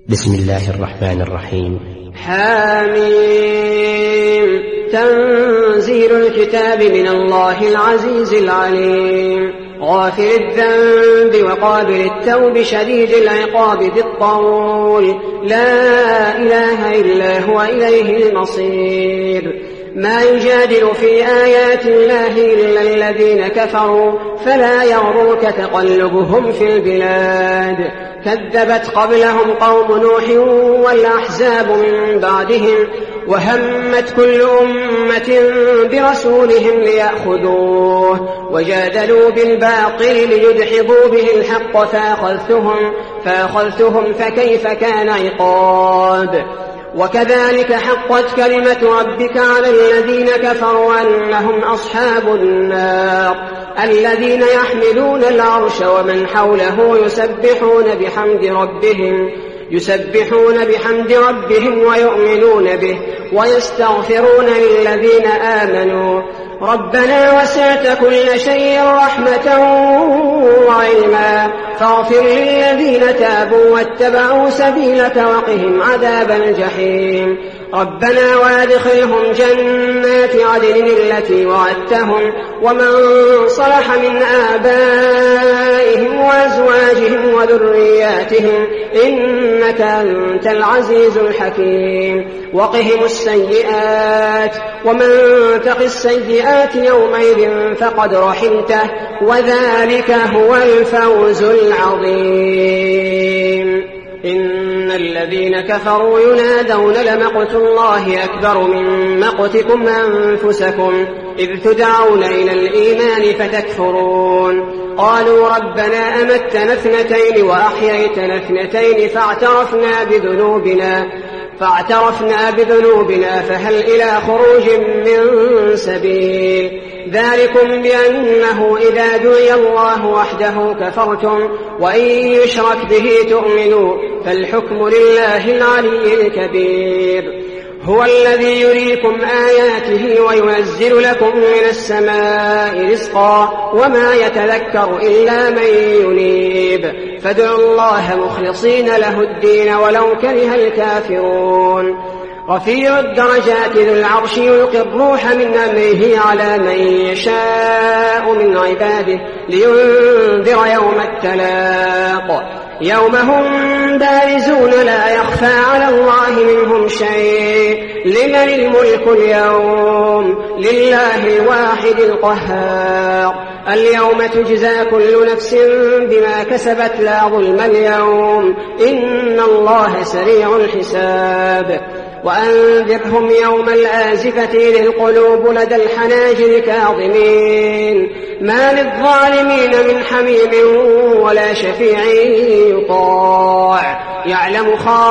بسم الله الرحمن الرحيم. حاميم. تنزيل الكتاب من الله العزيز العليم، غافر الذنب وقابل التوب شديد العقاب ذي الطول، لا إله إلا هو إليه المصير. ما يجادل في آيات الله إلا الذين كفروا، فلا يغرك تقلبهم في البلاد. كذبت قبلهم قوم نوح والأحزاب من بعدهم، وهمت كل أمة برسولهم ليأخذوه، وجادلوا بالباطل ليدحضوا به الحق فأخذتهم فكيف كان عقاب. وكذلك حقت كلمة ربك على الذين كفروا أنهم أصحاب النار، الذين يحملون العرش ومن حوله يسبحون بحمد ربهم ويؤمنون به ويستغفرون للذين آمنوا ربنا وسعت كل شيء رحمة وعلما فاغفر للذين تابوا واتبعوا سبيلك وقهم عذاب الجحيم. ربنا وادخلهم جنات عدن التي وعدتهم ومن صلح من آبائهم وأزواجهم وذرياتهم إنك أنت العزيز الحكيم. وقهم السيئات ومن تق السيئات يومئذ فقد رحمته وذلك هو الفوز العظيم. إن الذين كفروا ينادون لمقت الله أكبر من مقتكم أنفسكم إذ تدعون إلى الإيمان فتكفرون. قالوا ربنا أمتنا اثنتين وأحييتنا اثنتين فاعترفنا بذنوبنا فهل إلى خروج من سبيل. ذلكم بأنه إذا دعي الله وحده كفرتم وإن يشرك به تؤمنوا فالحكم لله العلي الكبير. هو الذي يريكم آياته وينزل لكم من السماء رزقا وما يتذكر إلا من ينيب فادعوا الله مخلصين له الدين ولو كره الكافرون. رفيع الدرجات ذو العرش يلقي الروح من أمره على من يشاء من عباده لينذر يوم التلاق يوم هم بارزون لا يخفى على الله منهم شيء. لمن الملك اليوم؟ لله الواحد القهار. اليوم تجزى كل نفس بما كسبت لا ظلم اليوم إن الله سريع الحساب. وأنذرهم يوم الآزفة إذ القلوب لدى الحناجر كاظمين ما للظالمين من حميم ولا شفيع يطاع يعلم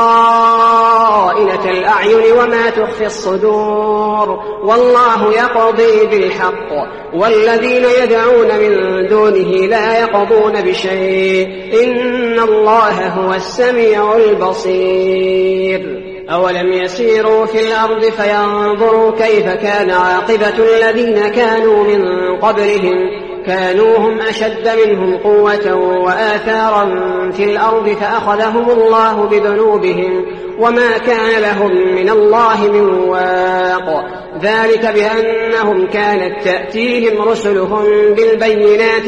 خائنة الأعين وما تخفي الصدور والله يقضي بالحق والذين يدعون من دونه لا يقضون بشيء إن الله هو السميع البصير. أولم يسيروا في الأرض فينظروا كيف كان عاقبة الذين كانوا من قبلهم كانوا هم أشد منهم قوة وآثارا في الأرض فأخذهم الله بذنوبهم وما كان لهم من الله من واق. ذلك بأنهم كانت تأتيهم رسلهم بالبينات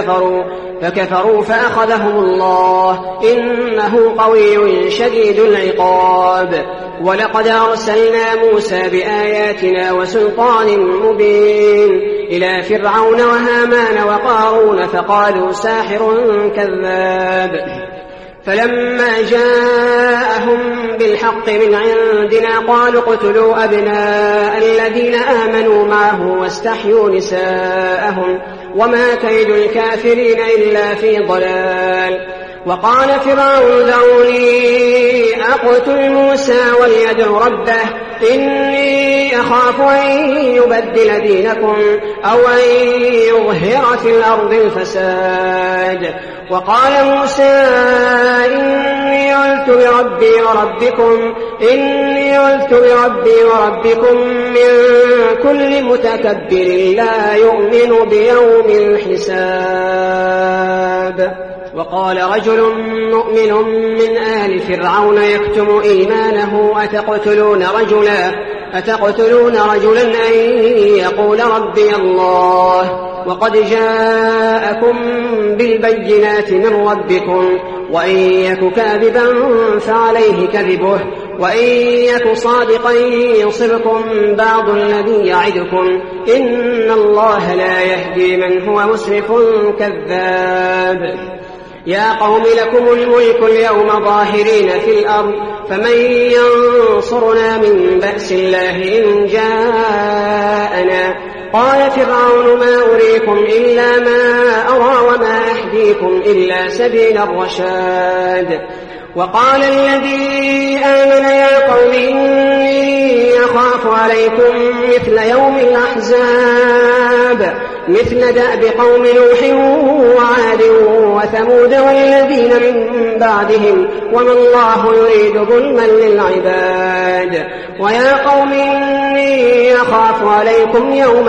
فكفروا فأخذهم الله إنه قوي شديد العقاب. ولقد أرسلنا موسى بآياتنا وسلطان مبين إلى فرعون وهامان وقارون فقالوا ساحر كذاب. فلما جاءهم بالحق من عندنا قالوا اقتلوا أبناء الذين آمنوا معه واستحيوا نساءهم وما كيد الكافرين إلا في ضلال. وقال فرعون ذروني أقتل موسى وليدع ربه إني أخاف أن يبدل دينكم أو أن يظهر في الأرض الفساد. وقال موسى إني عذت بربي وربكم من كل متكبر لا يؤمن بيوم الحساب. وقال رجل مؤمن من آل فرعون يكتم إيمانه أتقتلون رجلا أن يقول ربي الله وقد جاءكم بالبينات من ربكم وإن يك كاذبا فعليه كذبه وإن يك صادقا يصبكم بعض الذي يعدكم إن الله لا يهدي من هو مسرف كذاب. يا قوم لكم الملك اليوم ظاهرين في الأرض فمن ينصرنا من بأس الله إن جاءنا. قال فرعون ما أريكم إلا ما أرى وما أهديكم إلا سبيل الرشاد. وقال الذي آمن يا قوم إني أخاف عليكم مثل يوم الأحزاب مثل دأب قوم نوح وعاد وثمود والذين من بعدهم وما الله يريد ظلما للعباد. ويا قوم إني أخاف عليكم يوم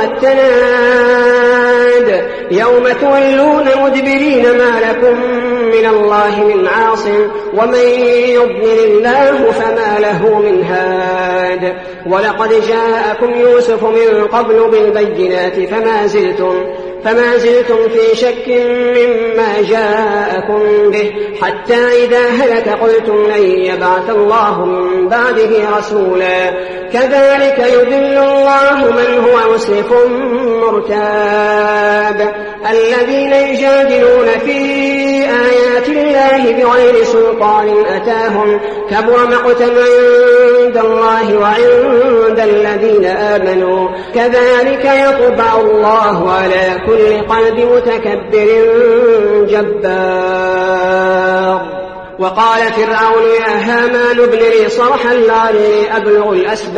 التناد يوم تولون مدبرين ما لكم من الله من عاصم ومن يضلل الله فما له من هاد. ولقد جاءكم يوسف من قبل بالبينات فما زلتم في شك مما جاءكم به حتى إذا هلك قلتم لن يبعث الله من بعده رسولا. كذلك يضل الله من هو مسرف مرتاب. الذين يجادلون في آيات الله بغير سلطان أتاهم كبر مقتا عند الله وعند الذين آمنوا كذلك يطبع الله على كل قلب متكبر جبار. وقال فرعون يا هامان ابن لي صرحا لعلي أبلغ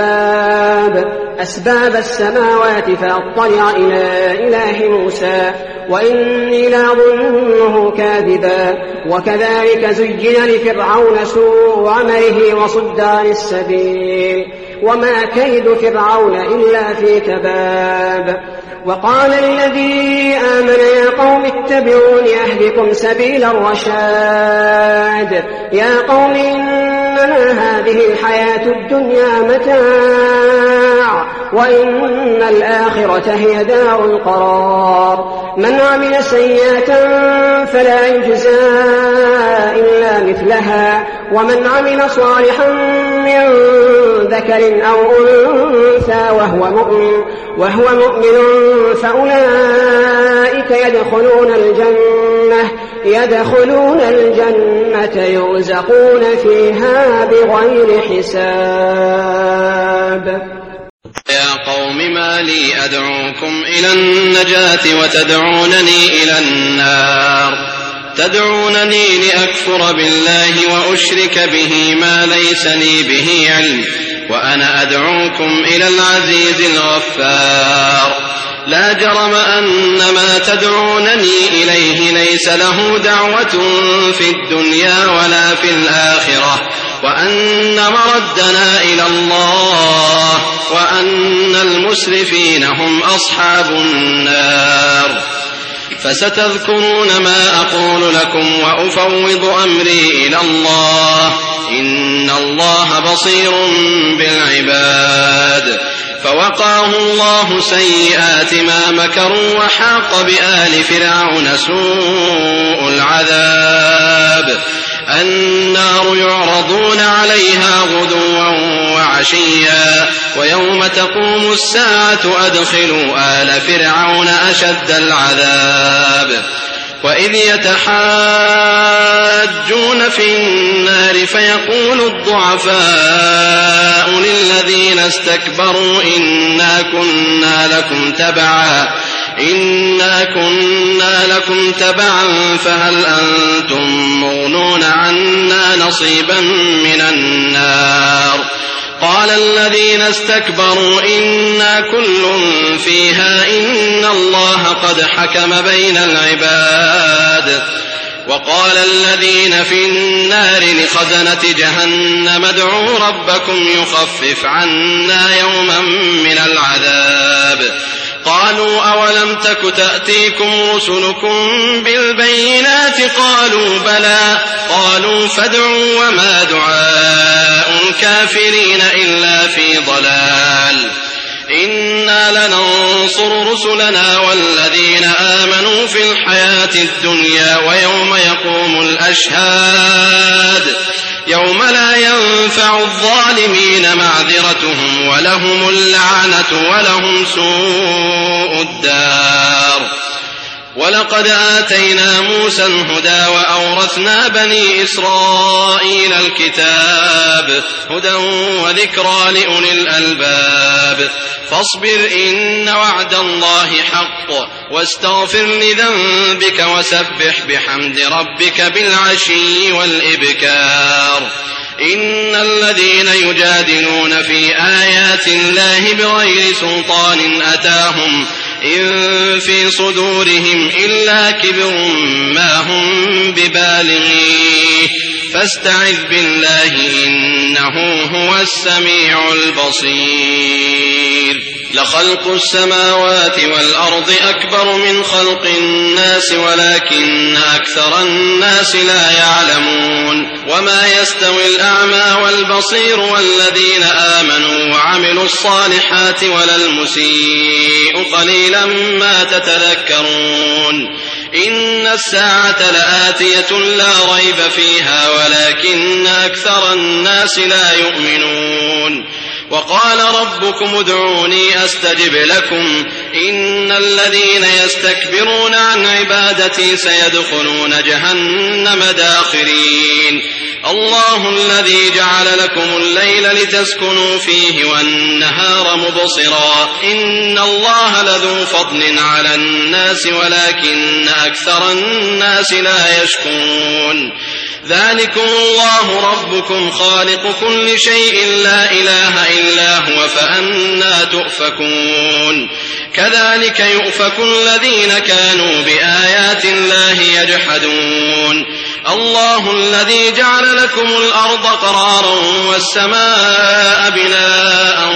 أسباب السماوات فأطلع إلى إله موسى وإني لأظنه كاذبا. وكذلك زين لفرعون سوء عمله وصد عن السبيل وما كيد فرعون إلا في تباب. وقال الذي آمن يا قوم اتبعوني أهدكم سبيل الرشاد. يا قوم إنما هذه الحياة الدنيا متاع وإن الآخرة هي دار القرار. من عمل سيئة فلا يجزى إلا مثلها ومن عمل صالحا من ذكر أو أنثى وهو مؤمن فأولئك يدخلون الجنة يرزقون فيها بغير حساب. يا قوم ما لي أدعوكم إلى النجاة وتدعونني إلى النار. تدعونني لأكفر بالله وأشرك به ما ليس لي به علم وأنا أدعوكم إلى العزيز الغفار. لا جرم أن ما تدعونني إليه ليس له دعوة في الدنيا ولا في الآخرة وأن مردنا إلى الله وأن المسرفين هم أصحاب النار. فستذكرون ما أقول لكم وأفوض أمري إلى الله إن الله بصير بالعباد. فوقاه الله سيئات ما مكروا وحاق بآل فرعون سوء العذاب. النار يعرضون عليها غدوا وعشيا ويوم تقوم الساعة أدخلوا آل فرعون أشد العذاب. وإذ يتحاجون في النار فيقول الضعفاء للذين استكبروا إنا كنا لكم تبعا فهل أنتم مغنون عنا نصيبا من النار. قال الذين استكبروا إنا كل فيها إن الله قد حكم بين العباد. وقال الذين في النار لخزنة جهنم ادعوا ربكم يخفف عنا يوما من العذاب. قالوا أولم تك تأتيكم رسلكم بالبينات قالوا بلى قالوا فادعوا وما دعاء الكافرين إلا في ضلال إنا لننصر رسلنا والذين آمنوا في الحياة الدنيا ويوم يقوم الأشهاد يوم لا ينفع الظالمين معذرتهم ولهم اللعنة ولهم سوء الدار. ولقد آتينا موسى الهدى وأورثنا بني إسرائيل الكتاب هدى وذكرى لأولي الألباب. فاصبر إن وعد الله حق واستغفر لذنبك وسبح بحمد ربك بالعشي والإبكار. إن الذين يجادلون في آيات الله بغير سلطان أتاهم إن في صدورهم إلا كبر ما هم ببالغيه فاستعذ بالله إنه هو السميع البصير. لخلق السماوات والأرض أكبر من خلق الناس ولكن أكثر الناس لا يعلمون. وما يستوي الأعمى والبصير والذين آمنوا وعملوا الصالحات ولا المسيء قليلا ما تتذكرون. إن الساعة لآتية لا ريب فيها ولكن أكثر الناس لا يؤمنون. وقال ربكم ادعوني أستجب لكم إن الذين يستكبرون عن عبادتي سيدخلون جهنم داخرين. الله الذي جعل لكم الليل لتسكنوا فيه والنهار مبصرا إن الله لذو فضل على الناس ولكن أكثر الناس لا يشكرون. ذلكم الله ربكم خالق كل شيء لا إله إلا هو فأنى تؤفكون. كذلك يؤفك الذين كانوا بآيات الله يجحدون. الله الذي جعل لكم الأرض قرارا والسماء بناء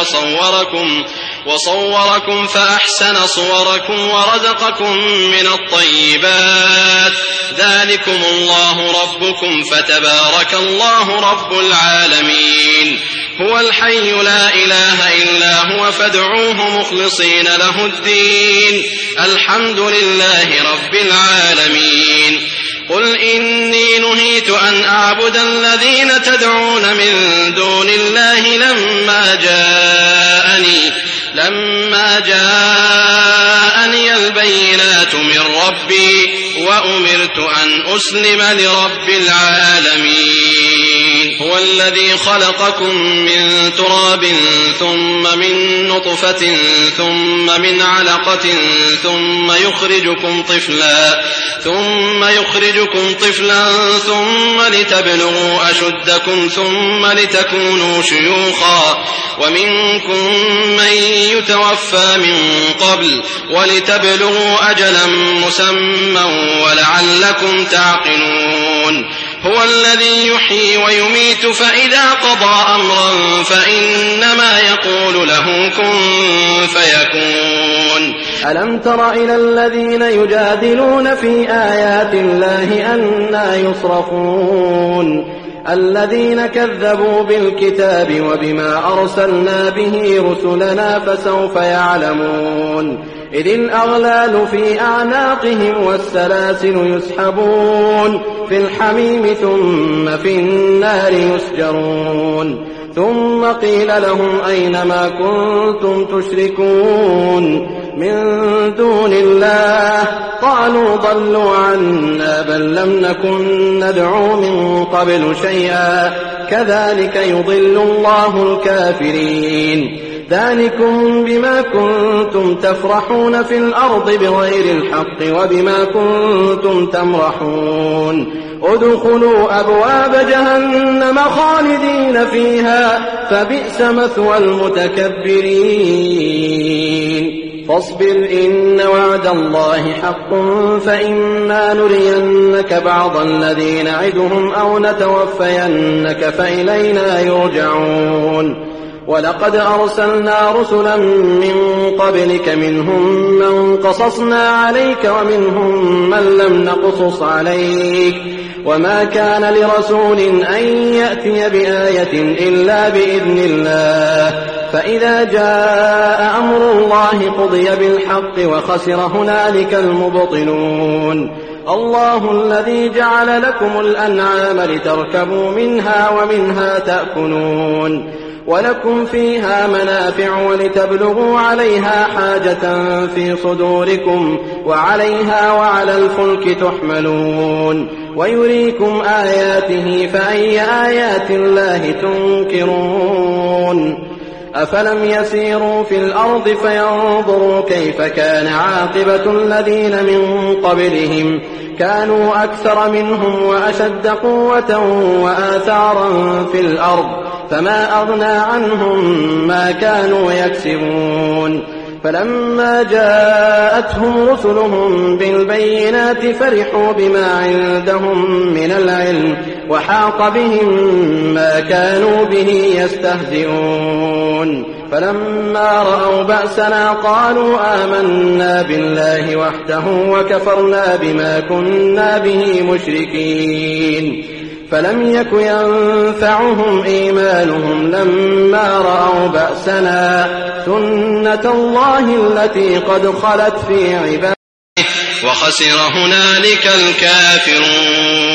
وصوركم فأحسن صوركم ورزقكم من الطيبات. ذلكم الله ربكم فتبارك الله رب العالمين. هو الحي لا إله إلا هو فادعوه مخلصين له الدين الحمد لله رب العالمين. قل إني نهيت أن أعبد الذين تدعون من دون الله لما جاءني البينات من ربي وأمرت أن أسلم لرب العالمين. هو الذي خلقكم من تراب ثم من نطفة ثم من علقة ثم يخرجكم طفلا ثم لتبلغوا أشدكم ثم لتكونوا شيوخا ومنكم من يتوفى من قبل ولتبلغوا أجلا مسمى ولعلكم تعقلون. هو الذي يحيي ويميت فإذا قضى أمرا فإنما يقول له كن فيكون. ألم تر إلى الذين يجادلون في آيات الله أنى يصرفون الذين كذبوا بالكتاب وبما أرسلنا به رسلنا فسوف يعلمون. إذ الأغلال في أعناقهم والسلاسل يسحبون في الحميم ثم في النار يسجرون. ثم قيل لهم أين ما كنتم تشركون من دون الله قالوا ضلوا عنا بل لم نكن ندعو من قبل شيئا كذلك يضل الله الكافرين. ذلكم بما كنتم تفرحون في الأرض بغير الحق وبما كنتم تمرحون. ادخلوا أبواب جهنم خالدين فيها فبئس مثوى المتكبرين. فاصبر إن وعد الله حق فإما نرينك بعض الذي نعدهم أو نتوفينك فإلينا يرجعون. ولقد أرسلنا رسلا من قبلك منهم من قصصنا عليك ومنهم من لم نقصص عليك وما كان لرسول أن يأتي بآية إلا بإذن الله فإذا جاء أمر الله قضي بالحق وخسر هنالك المبطلون الله الذي جعل لكم الأنعام لتركبوا منها ومنها تأكلون ولكم فيها منافع ولتبلغوا عليها حاجة في صدوركم وعليها وعلى الفلك تحملون ويريكم آياته فأي آيات الله تنكرون أفلم يسيروا في الأرض فينظروا كيف كان عاقبة الذين من قبلهم كانوا أكثر منهم وأشد قوة وآثارا في الأرض فما أغنى عنهم ما كانوا يكسبون فلما جاءتهم رسلهم بالبينات فرحوا بما عندهم من العلم وحاق بهم ما كانوا به يستهزئون فلما رأوا بأسنا قالوا آمنا بالله وحده وكفرنا بما كنا به مشركين فلم يك ينفعهم إيمانهم لما رأوا بأسنا سنة الله التي قد خلت في عباده وخسر هنالك الكافرون